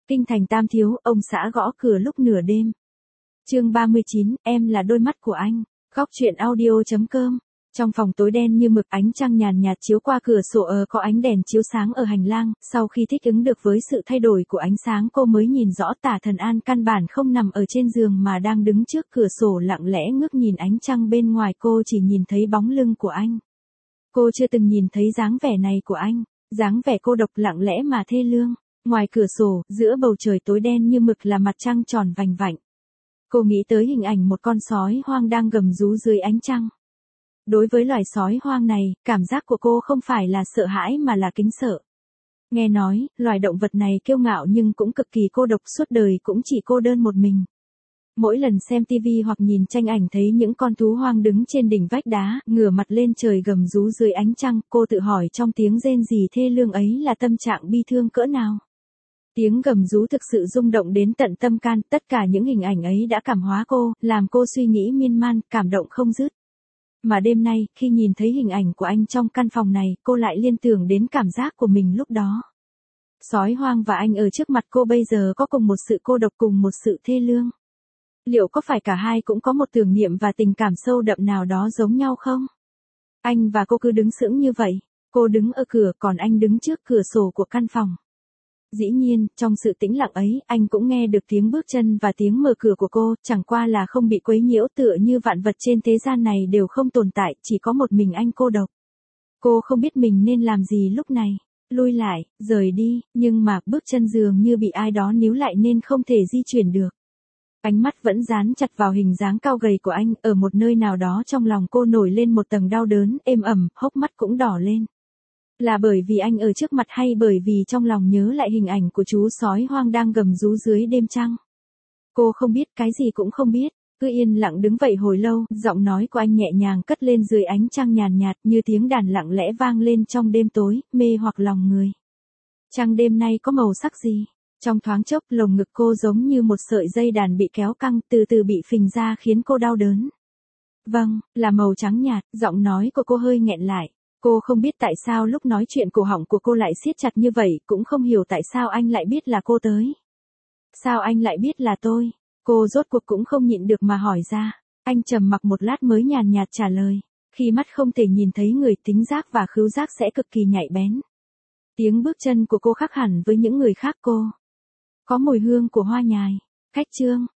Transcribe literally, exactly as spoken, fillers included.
Kinh thành Tam Thiếu, ông xã gõ cửa lúc nửa đêm. Chương ba mươi chín, em là đôi mắt của anh. Góc truyện audio chấm com. Trong phòng tối đen như mực, ánh trăng nhàn nhạt chiếu qua cửa sổ, ở có ánh đèn chiếu sáng ở hành lang. Sau khi thích ứng được với sự thay đổi của ánh sáng, cô mới nhìn rõ Tả Thần An căn bản không nằm ở trên giường mà đang đứng trước cửa sổ lặng lẽ ngước nhìn ánh trăng bên ngoài. Cô chỉ nhìn thấy bóng lưng của anh. Cô chưa từng nhìn thấy dáng vẻ này của anh, dáng vẻ cô độc lặng lẽ mà thê lương. Ngoài cửa sổ, giữa bầu trời tối đen như mực là mặt trăng tròn vành vạnh. Cô nghĩ tới hình ảnh một con sói hoang đang gầm rú dưới ánh trăng. Đối với loài sói hoang này, cảm giác của cô không phải là sợ hãi mà là kính sợ. Nghe nói, loài động vật này kiêu ngạo nhưng cũng cực kỳ cô độc, suốt đời cũng chỉ cô đơn một mình. Mỗi lần xem tivi hoặc nhìn tranh ảnh thấy những con thú hoang đứng trên đỉnh vách đá, ngửa mặt lên trời gầm rú dưới ánh trăng, cô tự hỏi trong tiếng rên rỉ thê lương ấy là tâm trạng bi thương cỡ nào. Tiếng gầm rú thực sự rung động đến tận tâm can, tất cả những hình ảnh ấy đã cảm hóa cô, làm cô suy nghĩ miên man, cảm động không dứt. Mà đêm nay, khi nhìn thấy hình ảnh của anh trong căn phòng này, cô lại liên tưởng đến cảm giác của mình lúc đó. Sói hoang và anh ở trước mặt cô bây giờ có cùng một sự cô độc, cùng một sự thê lương. Liệu có phải cả hai cũng có một tưởng niệm và tình cảm sâu đậm nào đó giống nhau không? Anh và cô cứ đứng sững như vậy, cô đứng ở cửa còn anh đứng trước cửa sổ của căn phòng. Dĩ nhiên, trong sự tĩnh lặng ấy, anh cũng nghe được tiếng bước chân và tiếng mở cửa của cô, chẳng qua là không bị quấy nhiễu, tựa như vạn vật trên thế gian này đều không tồn tại, chỉ có một mình anh cô độc. Cô không biết mình nên làm gì lúc này, lui lại, rời đi, nhưng mà bước chân dường như bị ai đó níu lại nên không thể di chuyển được. Ánh mắt vẫn dán chặt vào hình dáng cao gầy của anh, ở một nơi nào đó trong lòng cô nổi lên một tầng đau đớn, êm ẩm, hốc mắt cũng đỏ lên. Là bởi vì anh ở trước mặt hay bởi vì trong lòng nhớ lại hình ảnh của chú sói hoang đang gầm rú dưới đêm trăng? Cô không biết, cái gì cũng không biết, cứ yên lặng đứng vậy hồi lâu, giọng nói của anh nhẹ nhàng cất lên dưới ánh trăng nhàn nhạt như tiếng đàn lặng lẽ vang lên trong đêm tối, mê hoặc lòng người. Trăng đêm nay có màu sắc gì? Trong thoáng chốc, lồng ngực cô giống như một sợi dây đàn bị kéo căng, từ từ bị phình ra khiến cô đau đớn. Vâng, là màu trắng nhạt, giọng nói của cô hơi nghẹn lại. Cô không biết tại sao lúc nói chuyện cổ họng của cô lại siết chặt như vậy, cũng không hiểu tại sao anh lại biết là cô tới. Sao anh lại biết là tôi? Cô rốt cuộc cũng không nhịn được mà hỏi ra. Anh trầm mặc một lát mới nhàn nhạt trả lời. Khi mắt không thể nhìn thấy người, tính giác và khứu giác sẽ cực kỳ nhạy bén. Tiếng bước chân của cô khác hẳn với những người khác, cô có mùi hương của hoa nhài. Khách trương,